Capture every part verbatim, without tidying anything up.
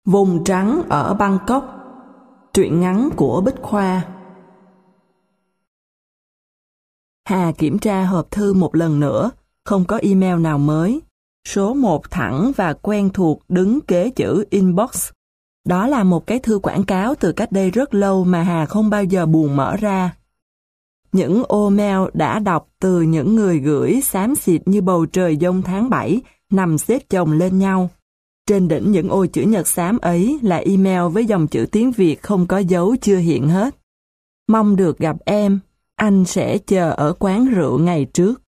Vùng trắng ở Bangkok. Truyện ngắn của Bích Khoa. Hà kiểm tra hộp thư một lần nữa, không có email nào mới. Số một thẳng và quen thuộc đứng kế chữ inbox. Đó là một cái thư quảng cáo từ cách đây rất lâu mà Hà không bao giờ buồn mở ra. Những ô mail đã đọc từ những người gửi xám xịt như bầu trời giông tháng bảy nằm xếp chồng lên nhau. Trên đỉnh những ô chữ nhật xám ấy là email với dòng chữ tiếng Việt không có dấu chưa hiện hết. Mong được gặp em, anh sẽ chờ ở quán rượu ngày trước.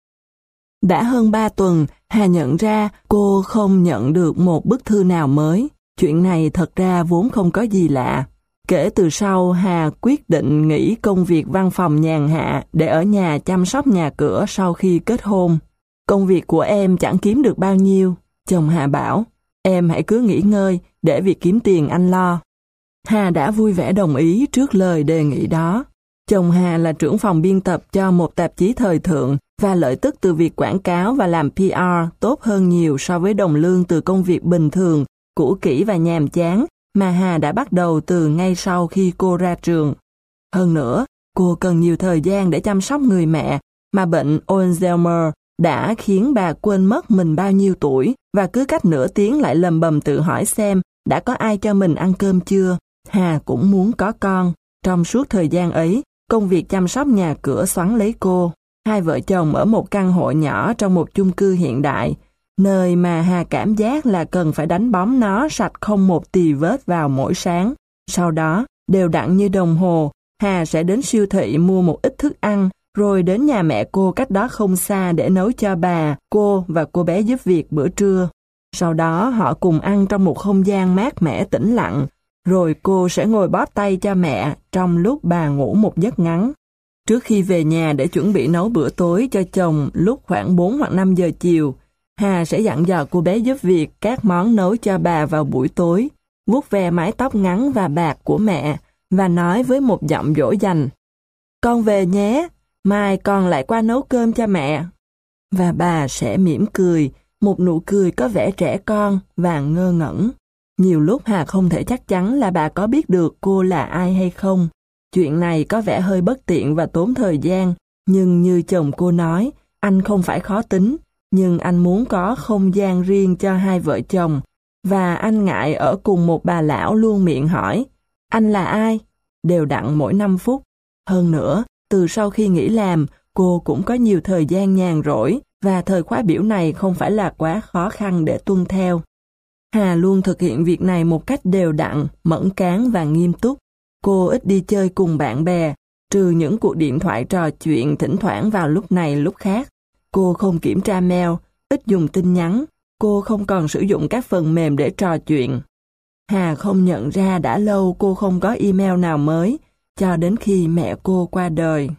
Đã hơn ba tuần, Hà nhận ra cô không nhận được một bức thư nào mới. Chuyện này thật ra vốn không có gì lạ. Kể từ sau Hà quyết định nghỉ công việc văn phòng nhàn hạ để ở nhà chăm sóc nhà cửa sau khi kết hôn. Công việc của em chẳng kiếm được bao nhiêu, chồng Hà bảo. Em hãy cứ nghỉ ngơi, để việc kiếm tiền anh lo. Hà đã vui vẻ đồng ý trước lời đề nghị đó. Chồng Hà là trưởng phòng biên tập cho một tạp chí thời thượng và lợi tức từ việc quảng cáo và làm pê rờ tốt hơn nhiều so với đồng lương từ công việc bình thường, cũ kỹ và nhàm chán mà Hà đã bắt đầu từ ngay sau khi cô ra trường. Hơn nữa, cô cần nhiều thời gian để chăm sóc người mẹ mà bệnh Alzheimer đã khiến bà quên mất mình bao nhiêu tuổi và cứ cách nửa tiếng lại lầm bầm tự hỏi xem đã có ai cho mình ăn cơm chưa. Hà cũng muốn có con. Trong suốt thời gian ấy, công việc chăm sóc nhà cửa xoắn lấy cô. Hai vợ chồng ở một căn hộ nhỏ trong một chung cư hiện đại, nơi mà Hà cảm giác là cần phải đánh bóng nó sạch không một tì vết vào mỗi sáng. Sau đó, đều đặn như đồng hồ, Hà sẽ đến siêu thị mua một ít thức ăn, rồi đến nhà mẹ cô cách đó không xa để nấu cho bà, cô và cô bé giúp việc bữa trưa. Sau đó họ cùng ăn trong một không gian mát mẻ tĩnh lặng, rồi cô sẽ ngồi bóp tay cho mẹ trong lúc bà ngủ một giấc ngắn. Trước khi về nhà để chuẩn bị nấu bữa tối cho chồng lúc khoảng bốn hoặc năm giờ chiều, Hà sẽ dặn dò cô bé giúp việc các món nấu cho bà vào buổi tối, vuốt ve mái tóc ngắn và bạc của mẹ và nói với một giọng dỗ dành: "Con về nhé, mai con lại qua nấu cơm cho mẹ." Và bà sẽ mỉm cười, một nụ cười có vẻ trẻ con và ngơ ngẩn. Nhiều lúc Hà không thể chắc chắn là bà có biết được cô là ai hay không. Chuyện này có vẻ hơi bất tiện và tốn thời gian, nhưng như chồng cô nói, anh không phải khó tính, nhưng anh muốn có không gian riêng cho hai vợ chồng, và anh ngại ở cùng một bà lão luôn miệng hỏi, "Anh là ai?" đều đặn mỗi năm phút. Hơn nữa, từ sau khi nghỉ làm, cô cũng có nhiều thời gian nhàn rỗi, và thời khóa biểu này không phải là quá khó khăn để tuân theo. Hà luôn thực hiện việc này một cách đều đặn, mẫn cán và nghiêm túc. Cô ít đi chơi cùng bạn bè, trừ những cuộc điện thoại trò chuyện thỉnh thoảng vào lúc này lúc khác. Cô không kiểm tra mail, ít dùng tin nhắn. Cô không còn sử dụng các phần mềm để trò chuyện. Hà không nhận ra đã lâu cô không có email nào mới, cho đến khi mẹ cô qua đời.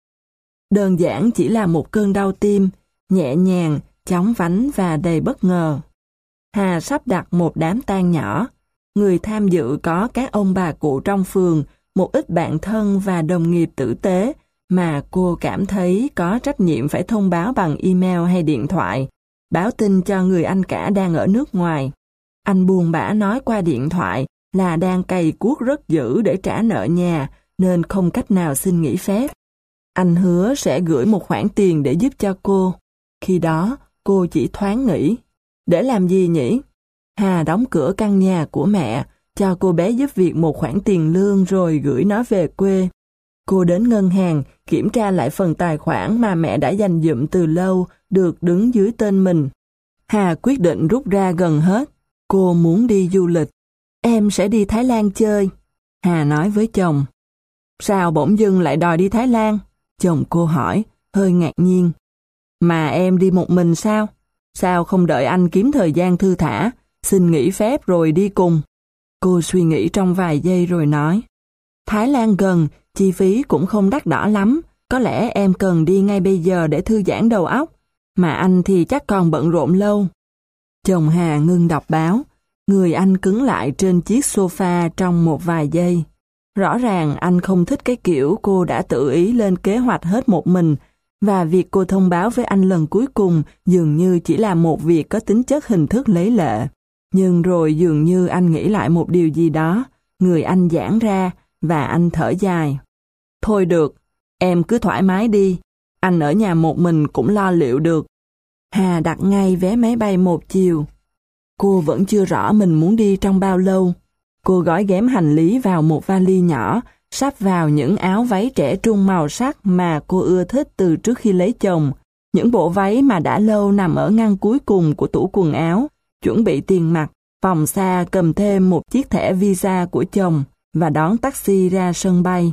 Đơn giản chỉ là một cơn đau tim, nhẹ nhàng, chóng vánh và đầy bất ngờ. Hà sắp đặt một đám tang nhỏ. Người tham dự có các ông bà cụ trong phường, một ít bạn thân và đồng nghiệp tử tế mà cô cảm thấy có trách nhiệm phải thông báo bằng email hay điện thoại, báo tin cho người anh cả đang ở nước ngoài. Anh buồn bã nói qua điện thoại là đang cày cuốc rất dữ để trả nợ nhà nên không cách nào xin nghỉ phép. Anh hứa sẽ gửi một khoản tiền để giúp cho cô. Khi đó, cô chỉ thoáng nghĩ, để làm gì nhỉ? Hà đóng cửa căn nhà của mẹ, cho cô bé giúp việc một khoản tiền lương rồi gửi nó về quê. Cô đến ngân hàng, kiểm tra lại phần tài khoản mà mẹ đã dành dụm từ lâu, được đứng dưới tên mình. Hà quyết định rút ra gần hết. Cô muốn đi du lịch. Em sẽ đi Thái Lan chơi, Hà nói với chồng. Sao bỗng dưng lại đòi đi Thái Lan? Chồng cô hỏi, hơi ngạc nhiên. Mà em đi một mình sao? Sao không đợi anh kiếm thời gian thư thả, xin nghỉ phép rồi đi cùng? Cô suy nghĩ trong vài giây rồi nói, Thái Lan gần, chi phí cũng không đắt đỏ lắm, có lẽ em cần đi ngay bây giờ để thư giãn đầu óc, mà anh thì chắc còn bận rộn lâu. Chồng Hà ngưng đọc báo, người anh cứng lại trên chiếc sofa trong một vài giây. Rõ ràng anh không thích cái kiểu cô đã tự ý lên kế hoạch hết một mình, và việc cô thông báo với anh lần cuối cùng dường như chỉ là một việc có tính chất hình thức lấy lệ. Nhưng rồi dường như anh nghĩ lại một điều gì đó, người anh giãn ra và anh thở dài. Thôi được, em cứ thoải mái đi, anh ở nhà một mình cũng lo liệu được. Hà đặt ngay vé máy bay một chiều. Cô vẫn chưa rõ mình muốn đi trong bao lâu. Cô gói ghém hành lý vào một vali nhỏ, sắp vào những áo váy trẻ trung màu sắc mà cô ưa thích từ trước khi lấy chồng, những bộ váy mà đã lâu nằm ở ngăn cuối cùng của tủ quần áo, chuẩn bị tiền mặt, phòng xa cầm thêm một chiếc thẻ visa của chồng và đón taxi ra sân bay.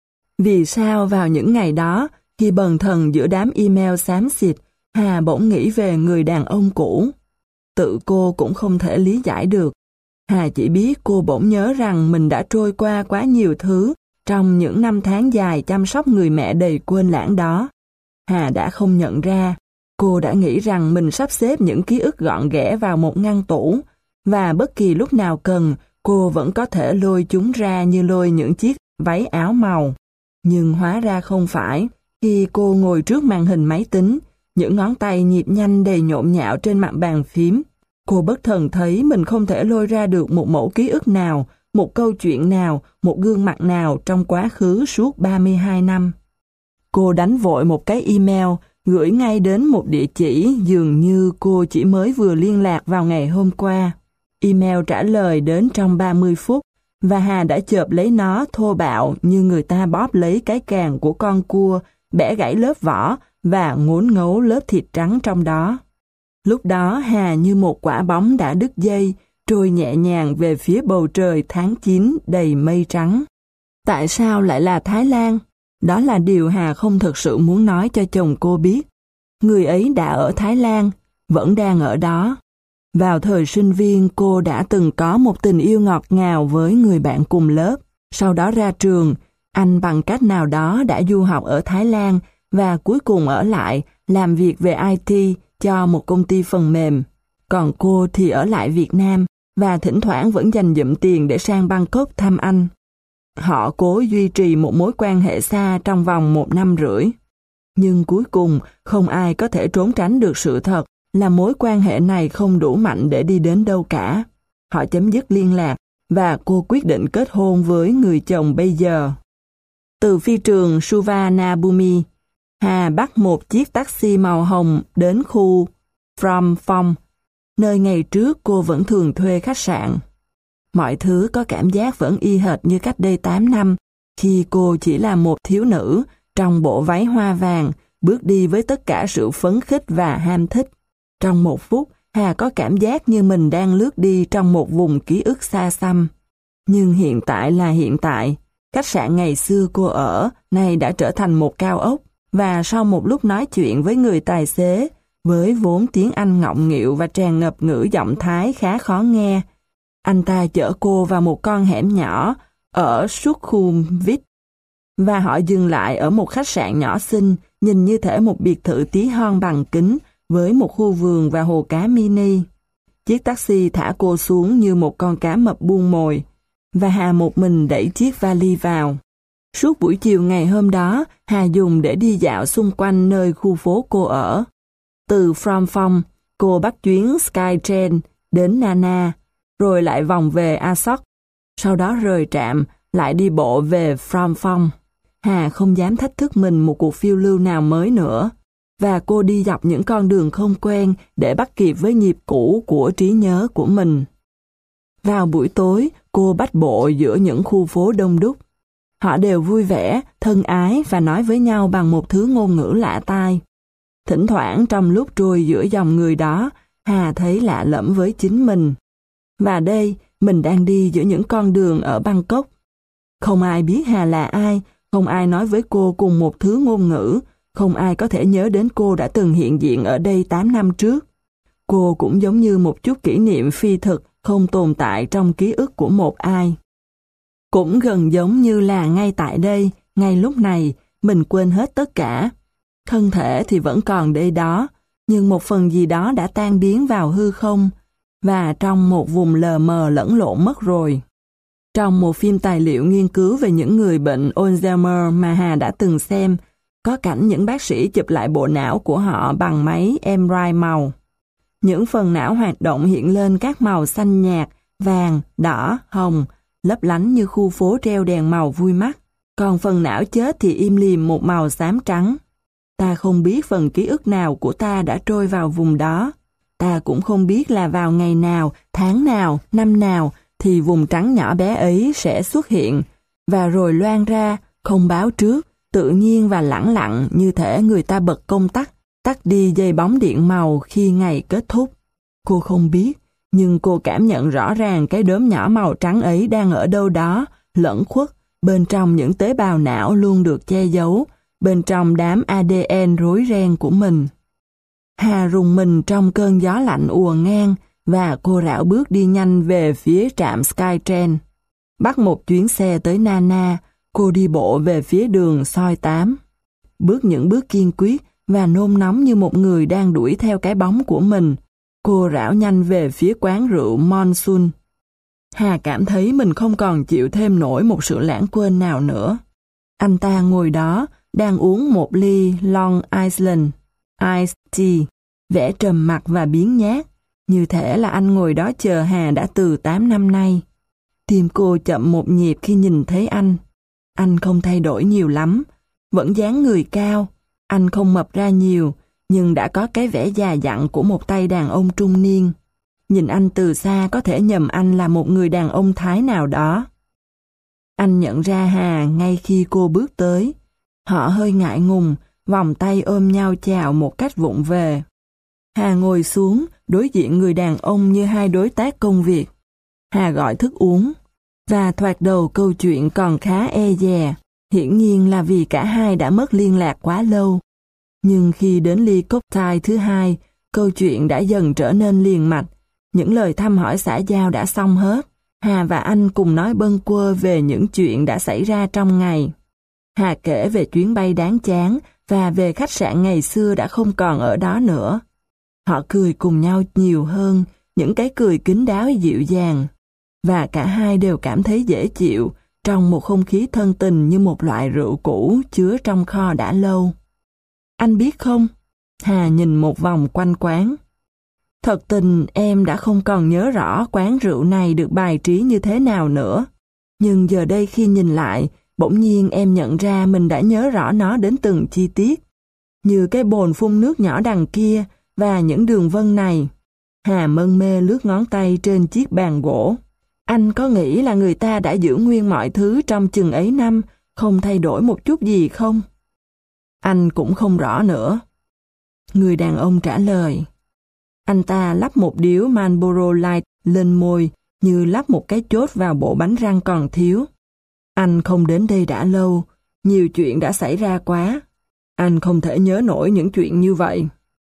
Vì sao vào những ngày đó, khi bần thần giữa đám email xám xịt, Hà bỗng nghĩ về người đàn ông cũ? Tự cô cũng không thể lý giải được. Hà chỉ biết cô bỗng nhớ rằng mình đã trôi qua quá nhiều thứ trong những năm tháng dài chăm sóc người mẹ đầy quên lãng đó. Hà đã không nhận ra, cô đã nghĩ rằng mình sắp xếp những ký ức gọn ghẽ vào một ngăn tủ, và bất kỳ lúc nào cần, cô vẫn có thể lôi chúng ra như lôi những chiếc váy áo màu. Nhưng hóa ra không phải. Khi cô ngồi trước màn hình máy tính, những ngón tay nhịp nhanh đầy nhộn nhạo trên mặt bàn phím, cô bất thần thấy mình không thể lôi ra được một mẫu ký ức nào, một câu chuyện nào, một gương mặt nào trong quá khứ suốt ba mươi hai năm. Cô đánh vội một cái email, gửi ngay đến một địa chỉ dường như cô chỉ mới vừa liên lạc vào ngày hôm qua. Email trả lời đến trong ba mươi phút, và Hà đã chộp lấy nó thô bạo như người ta bóp lấy cái càng của con cua, bẻ gãy lớp vỏ và ngốn ngấu lớp thịt trắng trong đó. Lúc đó Hà như một quả bóng đã đứt dây, trôi nhẹ nhàng về phía bầu trời tháng chín đầy mây trắng. Tại sao lại là Thái Lan? Đó là điều Hà không thực sự muốn nói cho chồng cô biết. Người ấy đã ở Thái Lan, vẫn đang ở đó. Vào thời sinh viên, cô đã từng có một tình yêu ngọt ngào với người bạn cùng lớp. Sau đó ra trường, anh bằng cách nào đó đã du học ở Thái Lan và cuối cùng ở lại làm việc về i tê cho một công ty phần mềm. Còn cô thì ở lại Việt Nam và thỉnh thoảng vẫn dành dụm tiền để sang Bangkok thăm anh. Họ cố duy trì một mối quan hệ xa trong vòng một năm rưỡi. Nhưng cuối cùng, không ai có thể trốn tránh được sự thật là mối quan hệ này không đủ mạnh để đi đến đâu cả. Họ chấm dứt liên lạc và cô quyết định kết hôn với người chồng bây giờ. Từ phi trường Suvarnabhumi, Hà bắt một chiếc taxi màu hồng đến khu Phrom Phong, nơi ngày trước cô vẫn thường thuê khách sạn. Mọi thứ có cảm giác vẫn y hệt như cách đây tám năm, khi cô chỉ là một thiếu nữ trong bộ váy hoa vàng, bước đi với tất cả sự phấn khích và ham thích. Trong một phút, Hà có cảm giác như mình đang lướt đi trong một vùng ký ức xa xăm. Nhưng hiện tại là hiện tại. Khách sạn ngày xưa cô ở, nay đã trở thành một cao ốc, và sau một lúc nói chuyện với người tài xế, với vốn tiếng Anh ngọng nghịu và tràn ngập ngữ giọng Thái khá khó nghe, anh ta chở cô vào một con hẻm nhỏ ở Sukhumvit, và họ dừng lại ở một khách sạn nhỏ xinh, nhìn như thể một biệt thự tí hon bằng kính, với một khu vườn và hồ cá mini. Chiếc taxi thả cô xuống như một con cá mập buông mồi, và Hà một mình đẩy chiếc vali vào. Suốt buổi chiều ngày hôm đó, Hà dùng để đi dạo xung quanh nơi khu phố cô ở. Từ Phrom Phong, cô bắt chuyến Skytrain đến Nana, rồi lại vòng về Asok. Sau đó rời trạm, lại đi bộ về Phrom Phong. Hà không dám thách thức mình một cuộc phiêu lưu nào mới nữa, và cô đi dọc những con đường không quen để bắt kịp với nhịp cũ của trí nhớ của mình. Vào buổi tối, cô bách bộ giữa những khu phố đông đúc. Họ đều vui vẻ, thân ái và nói với nhau bằng một thứ ngôn ngữ lạ tai. Thỉnh thoảng trong lúc trôi giữa dòng người đó, Hà thấy lạ lẫm với chính mình. Và đây, mình đang đi giữa những con đường ở Bangkok. Không ai biết Hà là ai, không ai nói với cô cùng một thứ ngôn ngữ, không ai có thể nhớ đến cô đã từng hiện diện ở đây tám năm trước. Cô cũng giống như một chút kỷ niệm phi thực không tồn tại trong ký ức của một ai. Cũng gần giống như là ngay tại đây, ngay lúc này, mình quên hết tất cả. Thân thể thì vẫn còn đây đó, nhưng một phần gì đó đã tan biến vào hư không, và trong một vùng lờ mờ lẫn lộn mất rồi. Trong một phim tài liệu nghiên cứu về những người bệnh Alzheimer mà Hà đã từng xem, có cảnh những bác sĩ chụp lại bộ não của họ bằng máy em rờ i màu. Những phần não hoạt động hiện lên các màu xanh nhạt, vàng, đỏ, hồng, lấp lánh như khu phố treo đèn màu vui mắt. Còn phần não chết thì im lìm một màu xám trắng. Ta không biết phần ký ức nào của ta đã trôi vào vùng đó. Ta cũng không biết là vào ngày nào, tháng nào, năm nào thì vùng trắng nhỏ bé ấy sẽ xuất hiện, và rồi loan ra, không báo trước, tự nhiên và lẳng lặng như thể người ta bật công tắc, tắt đi dây bóng điện màu khi ngày kết thúc. Cô không biết, nhưng cô cảm nhận rõ ràng cái đốm nhỏ màu trắng ấy đang ở đâu đó, lẫn khuất, bên trong những tế bào não luôn được che giấu, bên trong đám a đê en rối ren của mình. Hà rùng mình trong cơn gió lạnh ùa ngang, và cô rảo bước đi nhanh về phía trạm Skytrain. Bắt một chuyến xe tới Nana, cô đi bộ về phía đường soi tám. Bước những bước kiên quyết và nôn nóng như một người đang đuổi theo cái bóng của mình, cô rảo nhanh về phía quán rượu Monsoon. Hà cảm thấy mình không còn chịu thêm nổi một sự lãng quên nào nữa. Anh ta ngồi đó, đang uống một ly Long Island Iced Tea, vẻ trầm mặc và biếng nhác, như thể là anh ngồi đó chờ Hà đã từ tám năm nay. Tim cô chậm một nhịp khi nhìn thấy anh. Anh không thay đổi nhiều lắm, vẫn dáng người cao. Anh không mập ra nhiều, nhưng đã có cái vẻ già dặn của một tay đàn ông trung niên. Nhìn anh từ xa có thể nhầm anh là một người đàn ông Thái nào đó. Anh nhận ra Hà ngay khi cô bước tới. Họ hơi ngại ngùng, vòng tay ôm nhau chào một cách vụng về. Hà ngồi xuống, đối diện người đàn ông như hai đối tác công việc. Hà gọi thức uống, và thoạt đầu câu chuyện còn khá e dè, hiển nhiên là vì cả hai đã mất liên lạc quá lâu. Nhưng khi đến ly cocktail thứ hai, câu chuyện đã dần trở nên liền mạch. Những lời thăm hỏi xã giao đã xong hết. Hà và anh cùng nói bâng quơ về những chuyện đã xảy ra trong ngày. Hà kể về chuyến bay đáng chán và về khách sạn ngày xưa đã không còn ở đó nữa. Họ cười cùng nhau nhiều hơn, những cái cười kín đáo dịu dàng. Và cả hai đều cảm thấy dễ chịu trong một không khí thân tình như một loại rượu cũ chứa trong kho đã lâu. Anh biết không? Hà nhìn một vòng quanh quán. Thật tình em đã không còn nhớ rõ quán rượu này được bài trí như thế nào nữa. Nhưng giờ đây khi nhìn lại, bỗng nhiên em nhận ra mình đã nhớ rõ nó đến từng chi tiết. Như cái bồn phun nước nhỏ đằng kia và những đường vân này. Hà mân mê lướt ngón tay trên chiếc bàn gỗ. Anh có nghĩ là người ta đã giữ nguyên mọi thứ trong chừng ấy năm, không thay đổi một chút gì không? Anh cũng không rõ nữa. Người đàn ông trả lời. Anh ta lắp một điếu Marlboro Light lên môi như lắp một cái chốt vào bộ bánh răng còn thiếu. Anh không đến đây đã lâu, nhiều chuyện đã xảy ra quá. Anh không thể nhớ nổi những chuyện như vậy.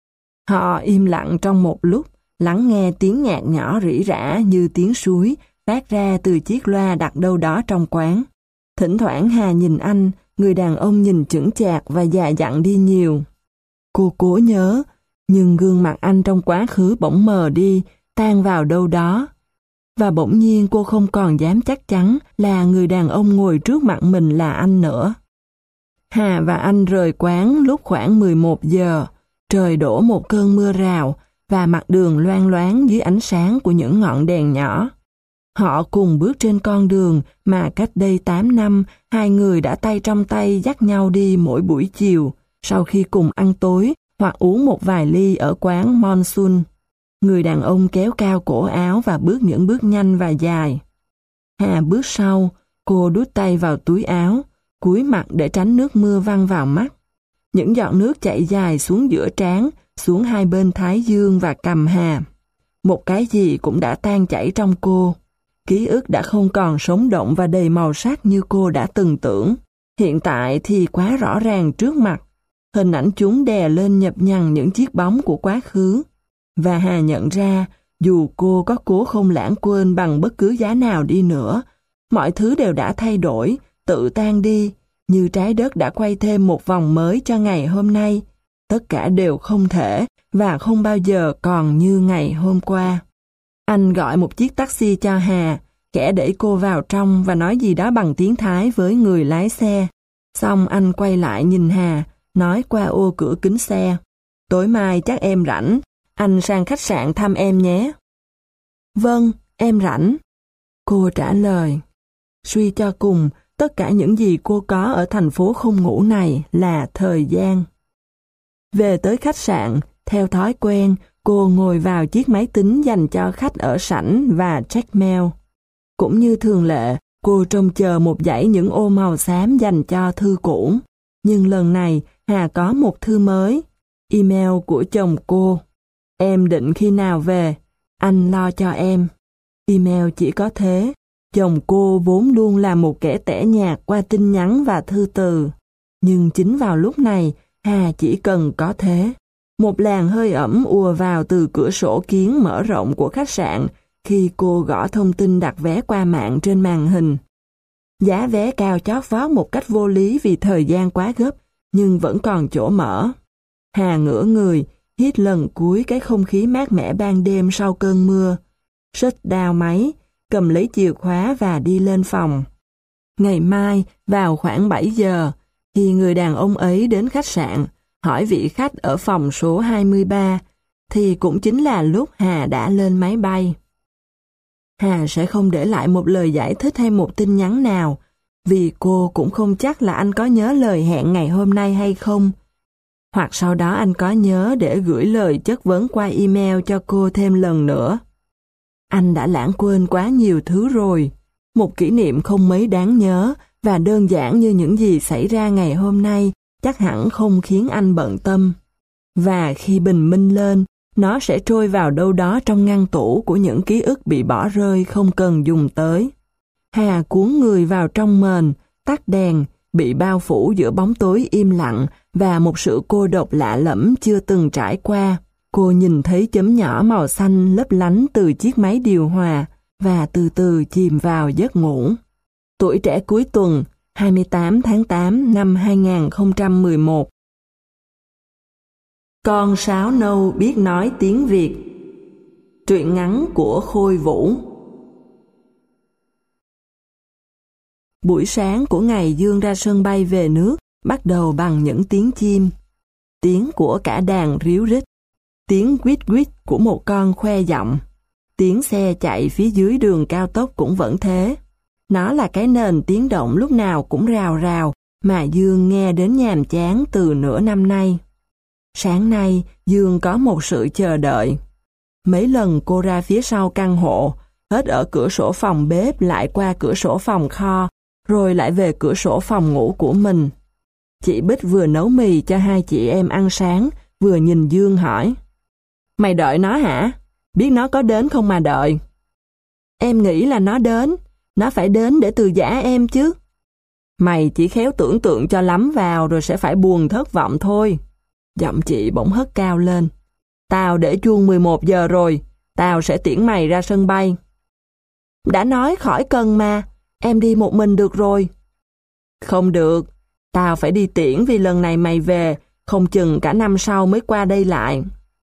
Họ im lặng trong một lúc, lắng nghe tiếng nhạc nhỏ rỉ rả như tiếng suối phát ra từ chiếc loa đặt đâu đó trong quán. Thỉnh thoảng Hà nhìn anh, người đàn ông nhìn chững chạc và già dặn đi nhiều. Cô cố nhớ, nhưng gương mặt anh trong quá khứ bỗng mờ đi, tan vào đâu đó. Và bỗng nhiên cô không còn dám chắc chắn là người đàn ông ngồi trước mặt mình là anh nữa. Hà và anh rời quán lúc khoảng mười một giờ, trời đổ một cơn mưa rào và mặt đường loang loáng dưới ánh sáng của những ngọn đèn nhỏ. Họ cùng bước trên con đường mà cách đây tám năm hai người đã tay trong tay dắt nhau đi mỗi buổi chiều sau khi cùng ăn tối hoặc uống một vài ly ở quán Monsoon. Người đàn ông kéo cao cổ áo và bước những bước nhanh và dài. Hà bước sau, cô đút tay vào túi áo, cúi mặt để tránh nước mưa văng vào mắt. Những giọt nước chảy dài xuống giữa trán, xuống hai bên thái dương và cằm Hà. Một cái gì cũng đã tan chảy trong cô. Ký ức đã không còn sống động và đầy màu sắc như cô đã từng tưởng. Hiện tại thì quá rõ ràng trước mặt. Hình ảnh chúng đè lên nhập nhằng những chiếc bóng của quá khứ. Và Hà nhận ra, dù cô có cố không lãng quên bằng bất cứ giá nào đi nữa, mọi thứ đều đã thay đổi, tự tan đi, như trái đất đã quay thêm một vòng mới cho ngày hôm nay. Tất cả đều không thể và không bao giờ còn như ngày hôm qua. Anh gọi một chiếc taxi cho Hà, kẻ đẩy cô vào trong và nói gì đó bằng tiếng Thái với người lái xe. Xong anh quay lại nhìn Hà, nói qua ô cửa kính xe. Tối mai chắc em rảnh, anh sang khách sạn thăm em nhé. Vâng, em rảnh. Cô trả lời. Suy cho cùng, tất cả những gì cô có ở thành phố không ngủ này là thời gian. Về tới khách sạn, theo thói quen, cô ngồi vào chiếc máy tính dành cho khách ở sảnh và check mail. Cũng như thường lệ, cô trông chờ một dãy những ô màu xám dành cho thư cũ. Nhưng lần này, Hà có một thư mới. Email của chồng cô. Em định khi nào về? Anh lo cho em. Email chỉ có thế. Chồng cô vốn luôn là một kẻ tẻ nhạt qua tin nhắn và thư từ. Nhưng chính vào lúc này, Hà chỉ cần có thế. Một làn hơi ẩm ùa vào từ cửa sổ kiến mở rộng của khách sạn khi cô gõ thông tin đặt vé qua mạng trên màn hình. Giá vé cao chót vót một cách vô lý vì thời gian quá gấp, nhưng vẫn còn chỗ mở. Hà ngửa người, hít lần cuối cái không khí mát mẻ ban đêm sau cơn mưa. Xích đao máy, cầm lấy chìa khóa và đi lên phòng. Ngày mai, vào khoảng bảy giờ, khi người đàn ông ấy đến khách sạn, hỏi vị khách ở phòng số hai mươi ba, thì cũng chính là lúc Hà đã lên máy bay. Hà sẽ không để lại một lời giải thích hay một tin nhắn nào, vì cô cũng không chắc là anh có nhớ lời hẹn ngày hôm nay hay không. Hoặc sau đó anh có nhớ để gửi lời chất vấn qua email cho cô thêm lần nữa. Anh đã lãng quên quá nhiều thứ rồi. Một kỷ niệm không mấy đáng nhớ và đơn giản như những gì xảy ra ngày hôm nay chắc hẳn không khiến anh bận tâm. Và khi bình minh lên, nó sẽ trôi vào đâu đó trong ngăn tủ của những ký ức bị bỏ rơi không cần dùng tới. Hà cuốn người vào trong mền, tắt đèn, bị bao phủ giữa bóng tối im lặng và một sự cô độc lạ lẫm chưa từng trải qua. Cô nhìn thấy chấm nhỏ màu xanh lấp lánh từ chiếc máy điều hòa và từ từ chìm vào giấc ngủ. Tuổi trẻ cuối tuần, hai mươi tám tháng tám năm hai nghìn không trăm mười một. Con sáo nâu biết nói tiếng Việt. Truyện ngắn của Khôi Vũ. Buổi sáng của ngày Dương ra sân bay về nước bắt đầu bằng những tiếng chim. Tiếng của cả đàn ríu rít. Tiếng quýt quýt của một con khoe giọng. Tiếng xe chạy phía dưới đường cao tốc cũng vẫn thế. Nó là cái nền tiếng động lúc nào cũng rào rào mà Dương nghe đến nhàm chán từ nửa năm nay. Sáng nay, Dương có một sự chờ đợi. Mấy lần cô ra phía sau căn hộ, hết ở cửa sổ phòng bếp lại qua cửa sổ phòng kho, rồi lại về cửa sổ phòng ngủ của mình. Chị Bích vừa nấu mì cho hai chị em ăn sáng, vừa nhìn Dương hỏi. Mày đợi nó hả? Biết nó có đến không mà đợi? Em nghĩ là nó đến. Nó phải đến để từ giã em chứ. Mày chỉ khéo tưởng tượng cho lắm vào rồi sẽ phải buồn thất vọng thôi. Giọng chị bỗng hất cao lên. Tao để chuông mười một giờ rồi. Tao sẽ tiễn mày ra sân bay. Đã nói khỏi cần mà. Em đi một mình được rồi. Không được. Tao phải đi tiễn vì lần này mày về, không chừng cả năm sau mới qua đây lại.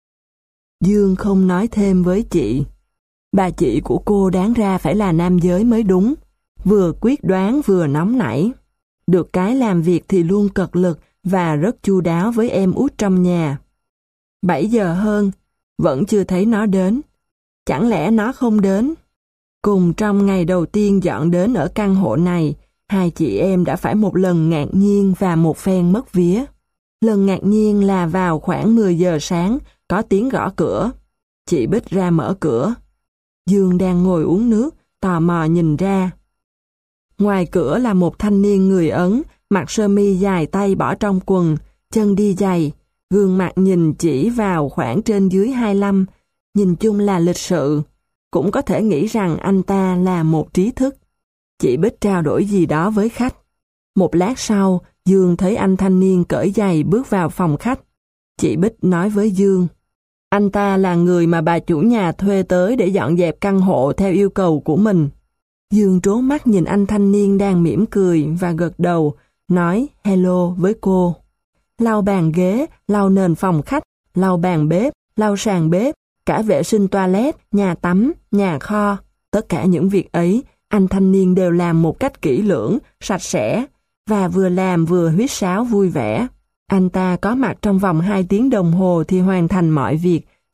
Dương không nói thêm với chị. Bà chị của cô đáng ra phải là nam giới mới đúng. Vừa quyết đoán vừa nóng nảy. Được cái làm việc thì luôn cật lực và rất chu đáo với em út trong nhà. Bảy giờ hơn, vẫn chưa thấy nó đến. Chẳng lẽ nó không đến? Cùng trong ngày đầu tiên dọn đến ở căn hộ này, hai chị em đã phải một lần ngạc nhiên và một phen mất vía. Lần ngạc nhiên là vào khoảng mười giờ sáng, có tiếng gõ cửa. Chị Bích ra mở cửa. Dương đang ngồi uống nước, tò mò nhìn ra. Ngoài cửa là một thanh niên người Ấn, mặc sơ mi dài tay bỏ trong quần, chân đi giày, gương mặt nhìn chỉ vào khoảng trên dưới hai mươi lăm, nhìn chung là lịch sự. Cũng có thể nghĩ rằng anh ta là một trí thức. Chị Bích trao đổi gì đó với khách. Một lát sau, Dương thấy anh thanh niên cởi giày bước vào phòng khách. Chị Bích nói với Dương. Anh ta là người mà bà chủ nhà thuê tới để dọn dẹp căn hộ theo yêu cầu của mình. Dương trố mắt nhìn anh thanh niên đang mỉm cười và gật đầu, nói hello với cô. Lau bàn ghế, lau nền phòng khách, lau bàn bếp, lau sàn bếp, cả vệ sinh toilet, nhà tắm, nhà kho. Tất cả những việc ấy, anh thanh niên đều làm một cách kỹ lưỡng, sạch sẽ, và vừa làm vừa huýt sáo vui vẻ. Anh ta có mặt trong vòng hai tiếng đồng hồ thì hoàn thành mọi việc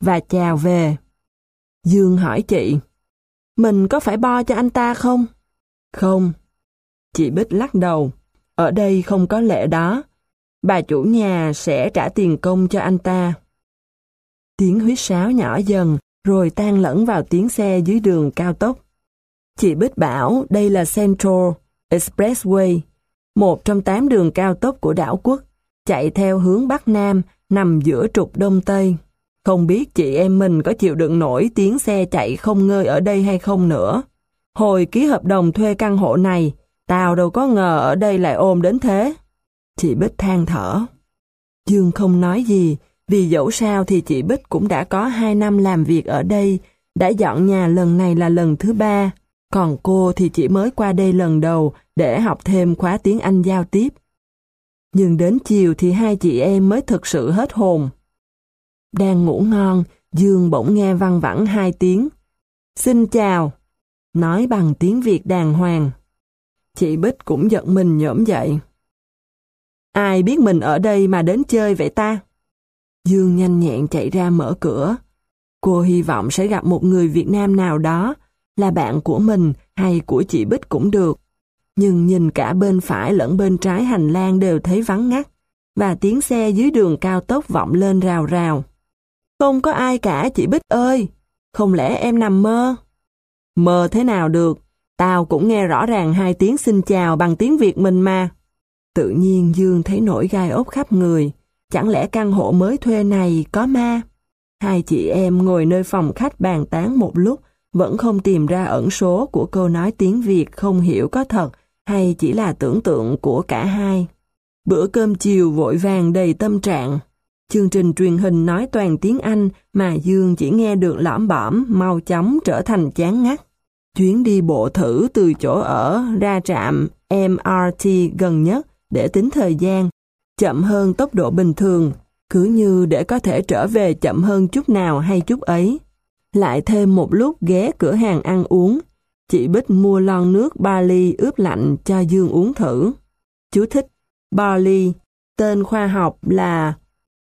và chào về. Dương hỏi chị, mình có phải bo cho anh ta không? Không. Chị Bích lắc đầu, ở đây không có lệ đó. Bà chủ nhà sẽ trả tiền công cho anh ta. Tiếng huýt sáo nhỏ dần, rồi tan lẫn vào tiếng xe dưới đường cao tốc. Chị Bích bảo đây là Central Expressway, một trong tám đường cao tốc của đảo quốc, chạy theo hướng Bắc Nam, nằm giữa trục Đông Tây. Không biết chị em mình có chịu đựng nổi tiếng xe chạy không ngơi ở đây hay không nữa. Hồi ký hợp đồng thuê căn hộ này, tao đâu có ngờ ở đây lại ồn đến thế. Chị Bích than thở. Dương không nói gì, vì dẫu sao thì chị Bích cũng đã có hai năm làm việc ở đây, đã dọn nhà lần này là lần thứ ba, còn cô thì chỉ mới qua đây lần đầu để học thêm khóa tiếng Anh giao tiếp. Nhưng đến chiều thì hai chị em mới thực sự hết hồn. Đang ngủ ngon, Dương bỗng nghe văng vẳng hai tiếng. Xin chào, nói bằng tiếng Việt đàng hoàng. Chị Bích cũng giật mình nhổm dậy. Ai biết mình ở đây mà đến chơi vậy ta? Dương nhanh nhẹn chạy ra mở cửa. Cô hy vọng sẽ gặp một người Việt Nam nào đó, là bạn của mình hay của chị Bích cũng được. Nhưng nhìn cả bên phải lẫn bên trái hành lang đều thấy vắng ngắt, và tiếng xe dưới đường cao tốc vọng lên rào rào. Không có ai cả chị Bích ơi, không lẽ em nằm mơ? Mơ thế nào được, tao cũng nghe rõ ràng hai tiếng xin chào bằng tiếng Việt mình mà. Tự nhiên Dương thấy nổi gai ốc khắp người, chẳng lẽ căn hộ mới thuê này có ma? Hai chị em ngồi nơi phòng khách bàn tán một lúc, vẫn không tìm ra ẩn số của câu nói tiếng Việt không hiểu có thật hay chỉ là tưởng tượng của cả hai. Bữa cơm chiều vội vàng đầy tâm trạng. Chương trình truyền hình nói toàn tiếng Anh mà Dương chỉ nghe được lỏm bõm, mau chóng trở thành chán ngắt. Chuyến đi bộ thử từ chỗ ở ra trạm em rờ tê gần nhất để tính thời gian, chậm hơn tốc độ bình thường, cứ như để có thể trở về chậm hơn chút nào hay chút ấy. Lại thêm một lúc ghé cửa hàng ăn uống, chị Bích mua lon nước barley ướp lạnh cho Dương uống thử. Chú thích: barley, tên khoa học là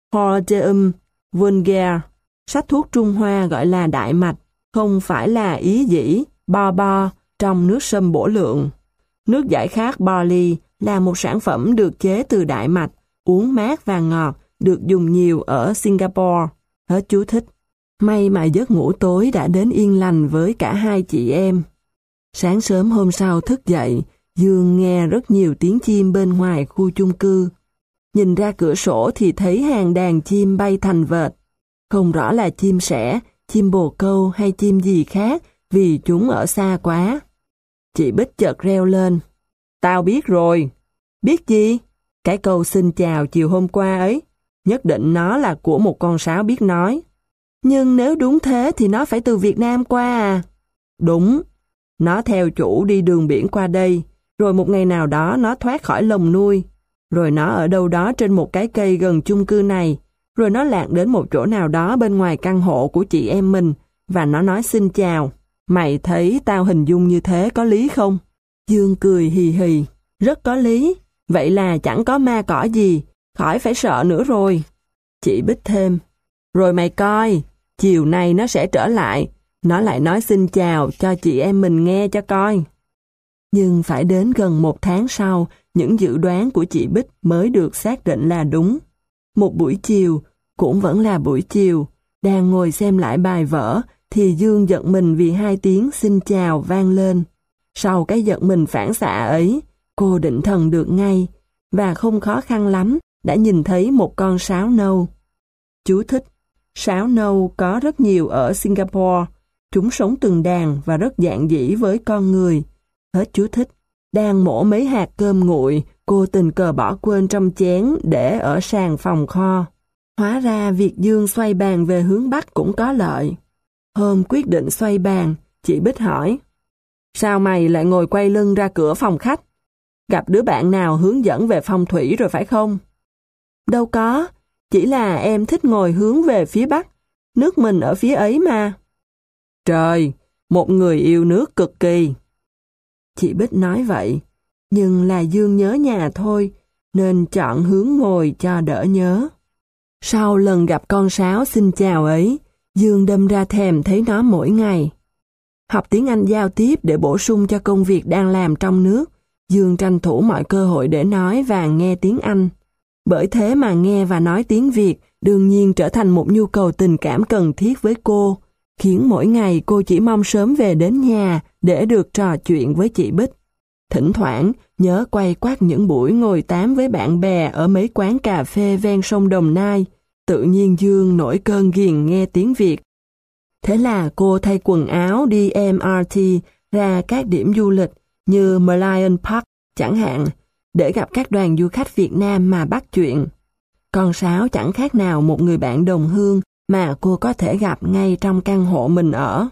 Hordeum vulgare, sách thuốc Trung Hoa gọi là đại mạch, không phải là ý dĩ, bo bo trong nước sâm bổ lượng. Nước giải khát barley là một sản phẩm được chế từ đại mạch, uống mát và ngọt, được dùng nhiều ở Singapore. Hết chú thích. May mà giấc ngủ tối đã đến yên lành với cả hai chị em. Sáng sớm hôm sau thức dậy, Dương nghe rất nhiều tiếng chim bên ngoài khu chung cư. Nhìn ra cửa sổ thì thấy hàng đàn chim bay thành vệt. Không rõ là chim sẻ, chim bồ câu hay chim gì khác vì chúng ở xa quá. Chị Bích chợt reo lên. Tao biết rồi. Biết gì? Cái câu xin chào chiều hôm qua ấy. Nhất định nó là của một con sáo biết nói. Nhưng nếu đúng thế thì nó phải từ Việt Nam qua à? Đúng. Nó theo chủ đi đường biển qua đây, rồi một ngày nào đó nó thoát khỏi lồng nuôi. Rồi nó ở đâu đó trên một cái cây gần chung cư này, rồi nó lạc đến một chỗ nào đó bên ngoài căn hộ của chị em mình, và nó nói xin chào. Mày thấy tao hình dung như thế có lý không? Dương cười hì hì. Rất có lý. Vậy là chẳng có ma cỏ gì, khỏi phải sợ nữa rồi. Chị Bích thêm. Rồi mày coi, chiều nay nó sẽ trở lại, nó lại nói xin chào cho chị em mình nghe cho coi. Nhưng phải đến gần một tháng sau, những dự đoán của chị Bích mới được xác định là đúng. Một buổi chiều, cũng vẫn là buổi chiều, đang ngồi xem lại bài vở, thì Dương giật mình vì hai tiếng xin chào vang lên. Sau cái giật mình phản xạ ấy, cô định thần được ngay, và không khó khăn lắm, đã nhìn thấy một con sáo nâu. Chú thích: sáo nâu có rất nhiều ở Singapore, chúng sống từng đàn và rất dạn dĩ với con người. Hết chú thích. Đang mổ mấy hạt cơm nguội, cô tình cờ bỏ quên trong chén để ở sàn phòng kho. Hóa ra việc Dương xoay bàn về hướng Bắc cũng có lợi. Hôm quyết định xoay bàn, chị Bích hỏi: sao mày lại ngồi quay lưng ra cửa phòng khách? Gặp đứa bạn nào hướng dẫn về phong thủy rồi phải không? Đâu có, chỉ là em thích ngồi hướng về phía Bắc, nước mình ở phía ấy mà. Trời, một người yêu nước cực kỳ. Chị Bích nói vậy, nhưng là Dương nhớ nhà thôi, nên chọn hướng ngồi cho đỡ nhớ. Sau lần gặp con sáo xin chào ấy, Dương đâm ra thèm thấy nó mỗi ngày. Học tiếng Anh giao tiếp để bổ sung cho công việc đang làm trong nước, Dương tranh thủ mọi cơ hội để nói và nghe tiếng Anh. Bởi thế mà nghe và nói tiếng Việt đương nhiên trở thành một nhu cầu tình cảm cần thiết với cô, khiến mỗi ngày cô chỉ mong sớm về đến nhà để được trò chuyện với chị Bích. Thỉnh thoảng nhớ quay quát những buổi ngồi tám với bạn bè ở mấy quán cà phê ven sông Đồng Nai, tự nhiên Dương nổi cơn ghiền nghe tiếng Việt. Thế là cô thay quần áo đi em rờ tê ra các điểm du lịch như Merlion Park chẳng hạn, để gặp các đoàn du khách Việt Nam mà bắt chuyện. Con Sáo chẳng khác nào một người bạn đồng hương mà cô có thể gặp ngay trong căn hộ mình ở.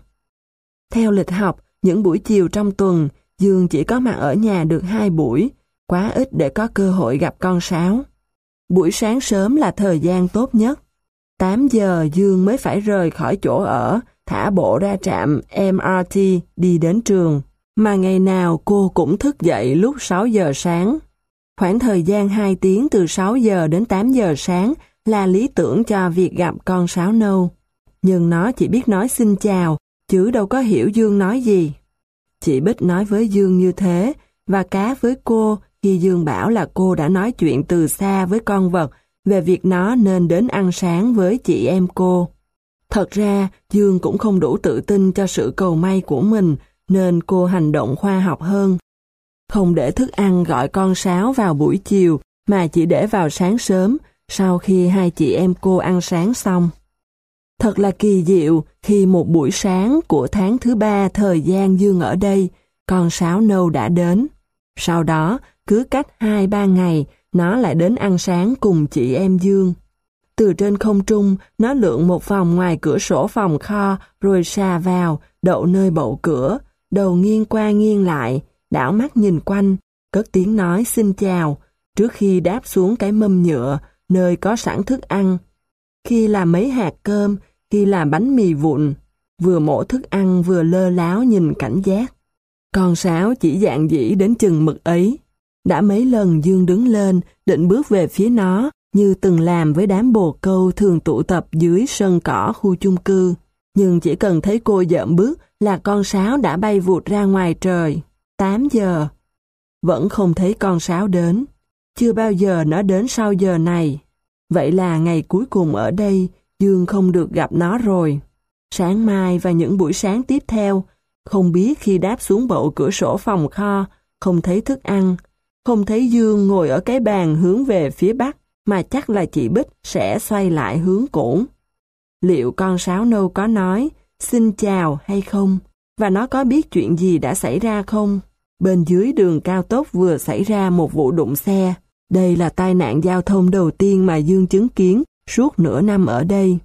Theo lịch học, những buổi chiều trong tuần, Dương chỉ có mặt ở nhà được hai buổi, quá ít để có cơ hội gặp con Sáo. Buổi sáng sớm là thời gian tốt nhất. tám giờ Dương mới phải rời khỏi chỗ ở, thả bộ ra trạm em rờ tê đi đến trường. Mà ngày nào cô cũng thức dậy lúc sáu giờ sáng. Khoảng thời gian hai tiếng từ sáu giờ đến tám giờ sáng là lý tưởng cho việc gặp con Sáo nâu. Nhưng nó chỉ biết nói xin chào, chứ đâu có hiểu Dương nói gì. Chị Bích nói với Dương như thế, và cá với cô khi Dương bảo là cô đã nói chuyện từ xa với con vật về việc nó nên đến ăn sáng với chị em cô. Thật ra, Dương cũng không đủ tự tin cho sự cầu may của mình, nên cô hành động khoa học hơn. Không để thức ăn gọi con Sáo vào buổi chiều, mà chỉ để vào sáng sớm, sau khi hai chị em cô ăn sáng xong. Thật là kỳ diệu khi một buổi sáng của tháng thứ ba thời gian Dương ở đây, con Sáo nâu đã đến. Sau đó, cứ cách hai ba ngày, nó lại đến ăn sáng cùng chị em Dương. Từ trên không trung, nó lượn một vòng ngoài cửa sổ phòng kho, rồi xà vào, đậu nơi bậu cửa, đầu nghiêng qua nghiêng lại, đảo mắt nhìn quanh, cất tiếng nói xin chào, trước khi đáp xuống cái mâm nhựa, nơi có sẵn thức ăn. Khi là mấy hạt cơm, khi là bánh mì vụn, vừa mổ thức ăn vừa lơ láo nhìn cảnh giác. Con Sáo chỉ dạn dĩ đến chừng mực ấy. Đã mấy lần Dương đứng lên, định bước về phía nó, như từng làm với đám bồ câu thường tụ tập dưới sân cỏ khu chung cư. Nhưng chỉ cần thấy cô dợm bước là con Sáo đã bay vụt ra ngoài trời. tám giờ. Vẫn không thấy con Sáo đến. Chưa bao giờ nó đến sau giờ này. Vậy là ngày cuối cùng ở đây, Dương không được gặp nó rồi. Sáng mai và những buổi sáng tiếp theo, không biết khi đáp xuống bậu cửa sổ phòng kho, không thấy thức ăn, không thấy Dương ngồi ở cái bàn hướng về phía bắc, mà chắc là chị Bích sẽ xoay lại hướng cũ. Liệu con Sáo nâu có nói xin chào hay không? Và nó có biết chuyện gì đã xảy ra không? Bên dưới đường cao tốc vừa xảy ra một vụ đụng xe. Đây là tai nạn giao thông đầu tiên mà Dương chứng kiến suốt nửa năm ở đây.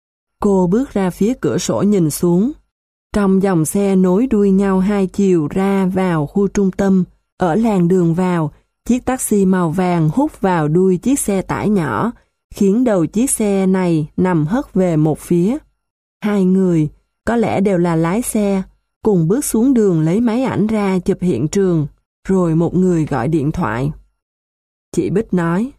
Cô bước ra phía cửa sổ nhìn xuống. Trong dòng xe nối đuôi nhau hai chiều ra vào khu trung tâm, ở làn đường vào, chiếc taxi màu vàng hút vào đuôi chiếc xe tải nhỏ, khiến đầu chiếc xe này nằm hất về một phía. Hai người, có lẽ đều là lái xe, cùng bước xuống đường lấy máy ảnh ra chụp hiện trường, rồi một người gọi điện thoại. Chị Bích nói,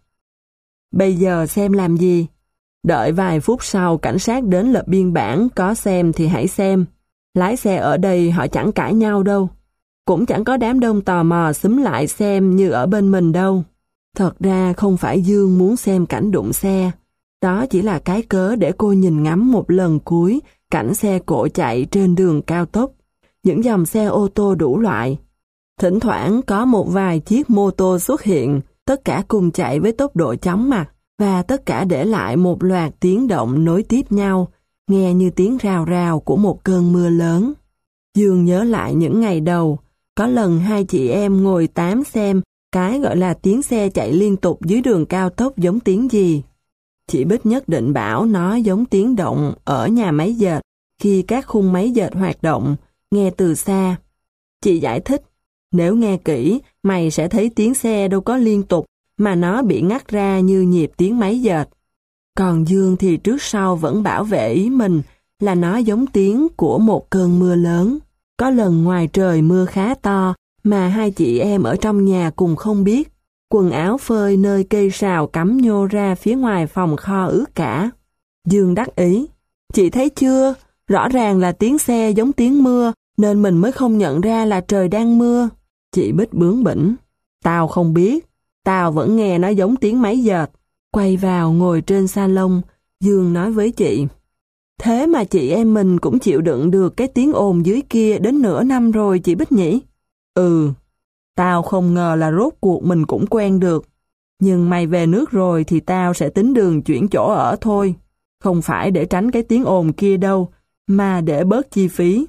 bây giờ xem làm gì? Đợi vài phút sau cảnh sát đến lập biên bản, có xem thì hãy xem. Lái xe ở đây họ chẳng cãi nhau đâu. Cũng chẳng có đám đông tò mò xúm lại xem như ở bên mình đâu. Thật ra không phải Dương muốn xem cảnh đụng xe. Đó chỉ là cái cớ để cô nhìn ngắm một lần cuối cảnh xe cộ chạy trên đường cao tốc. Những dòng xe ô tô đủ loại. Thỉnh thoảng có một vài chiếc mô tô xuất hiện, tất cả cùng chạy với tốc độ chóng mặt, và tất cả để lại một loạt tiếng động nối tiếp nhau, nghe như tiếng rào rào của một cơn mưa lớn. Dương nhớ lại những ngày đầu, có lần hai chị em ngồi tám xem cái gọi là tiếng xe chạy liên tục dưới đường cao tốc giống tiếng gì. Chị Bích nhất định bảo nó giống tiếng động ở nhà máy dệt, khi các khung máy dệt hoạt động, nghe từ xa. Chị giải thích, nếu nghe kỹ, mày sẽ thấy tiếng xe đâu có liên tục, mà nó bị ngắt ra như nhịp tiếng máy dệt. Còn Dương thì trước sau vẫn bảo vệ ý mình là nó giống tiếng của một cơn mưa lớn. Có lần ngoài trời mưa khá to, mà hai chị em ở trong nhà cùng không biết. Quần áo phơi nơi cây sào cắm nhô ra phía ngoài phòng kho ướt cả. Dương đắc ý, Chị thấy chưa? Rõ ràng là tiếng xe giống tiếng mưa, nên mình mới không nhận ra là trời đang mưa. Chị Bích bướng bỉnh. Tao không biết. Tao vẫn nghe nó giống tiếng máy dệt. Quay vào ngồi trên salon, Dương nói với chị. Thế mà chị em mình cũng chịu đựng được cái tiếng ồn dưới kia đến nửa năm rồi chị Bích nhỉ? Ừ. Tao không ngờ là rốt cuộc mình cũng quen được. Nhưng mày về nước rồi thì tao sẽ tính đường chuyển chỗ ở thôi. Không phải để tránh cái tiếng ồn kia đâu, mà để bớt chi phí.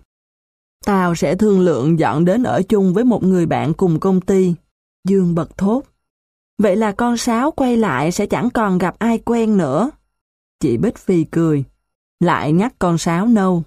Tao sẽ thương lượng dọn đến ở chung với một người bạn cùng công ty. Dương bật thốt. Vậy là con Sáu quay lại sẽ chẳng còn gặp ai quen nữa. Chị Bích phì cười. Lại nhắc con Sáu nâu.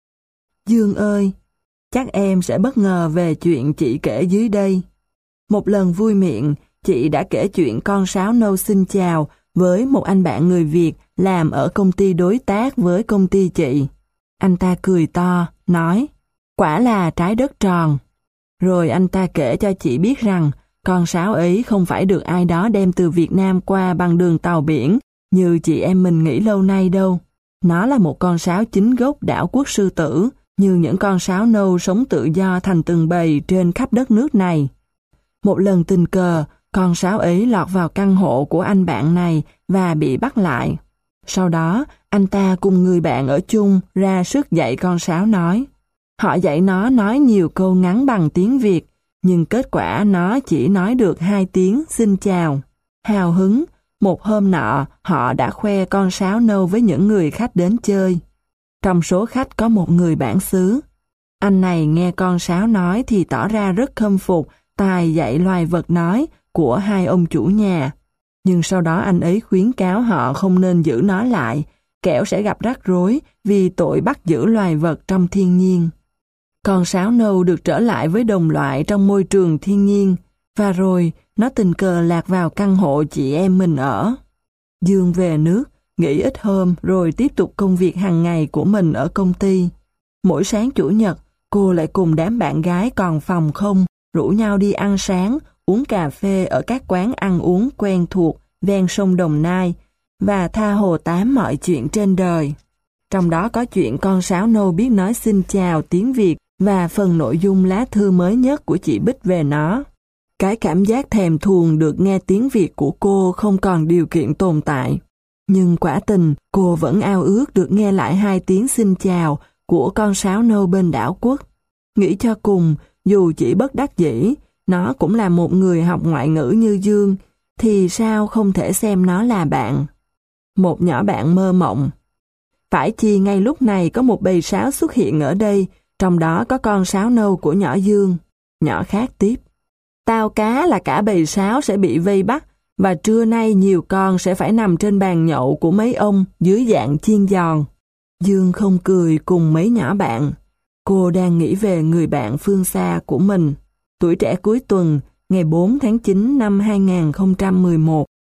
Dương ơi, chắc em sẽ bất ngờ về chuyện chị kể dưới đây. Một lần vui miệng, chị đã kể chuyện con Sáu nâu xin chào với một anh bạn người Việt làm ở công ty đối tác với công ty chị. Anh ta cười to, nói, quả là trái đất tròn. Rồi anh ta kể cho chị biết rằng con Sáu ấy không phải được ai đó đem từ Việt Nam qua bằng đường tàu biển như chị em mình nghĩ lâu nay đâu. Nó là một con sáo chính gốc đảo quốc Sư Tử, như những con sáo nâu sống tự do thành từng bầy trên khắp đất nước này. Một lần tình cờ, con sáo ấy lọt vào căn hộ của anh bạn này và bị bắt lại. Sau đó, anh ta cùng người bạn ở chung ra sức dạy con sáo nói. Họ dạy nó nói nhiều câu ngắn bằng tiếng Việt, nhưng kết quả nó chỉ nói được hai tiếng xin chào. Hào hứng, một hôm nọ họ đã khoe con sáo nâu với những người khách đến chơi. Trong số khách có một người bản xứ. Anh này nghe con sáo nói thì tỏ ra rất khâm phục tài dạy loài vật nói của hai ông chủ nhà. Nhưng sau đó anh ấy khuyến cáo họ không nên giữ nó lại, kẻo sẽ gặp rắc rối vì tội bắt giữ loài vật trong thiên nhiên. Con sáo nâu được trở lại với đồng loại trong môi trường thiên nhiên, và rồi nó tình cờ lạc vào căn hộ chị em mình ở. Dương về nước, nghỉ ít hôm rồi tiếp tục công việc hàng ngày của mình ở công ty. Mỗi sáng Chủ nhật, cô lại cùng đám bạn gái còn phòng không, rủ nhau đi ăn sáng, uống cà phê ở các quán ăn uống quen thuộc ven sông Đồng Nai và tha hồ tám mọi chuyện trên đời. Trong đó có chuyện con sáo nâu biết nói xin chào tiếng Việt và phần nội dung lá thư mới nhất của chị Bích về nó. Cái cảm giác thèm thuồng được nghe tiếng Việt của cô không còn điều kiện tồn tại. Nhưng quả tình, cô vẫn ao ước được nghe lại hai tiếng xin chào của con sáo nâu bên đảo quốc. Nghĩ cho cùng, dù chỉ bất đắc dĩ, nó cũng là một người học ngoại ngữ như Dương, thì sao không thể xem nó là bạn? Một nhỏ bạn mơ mộng. Phải chi ngay lúc này có một bầy sáo xuất hiện ở đây, trong đó có con sáo nâu của nhỏ Dương. Nhỏ khác tiếp. Tao cá là cả bầy sáo sẽ bị vây bắt, và trưa nay nhiều con sẽ phải nằm trên bàn nhậu của mấy ông dưới dạng chiên giòn. Dương không cười cùng mấy nhỏ bạn. Cô đang nghĩ về người bạn phương xa của mình. Tuổi trẻ cuối tuần, ngày bốn tháng chín năm hai nghìn không trăm mười một.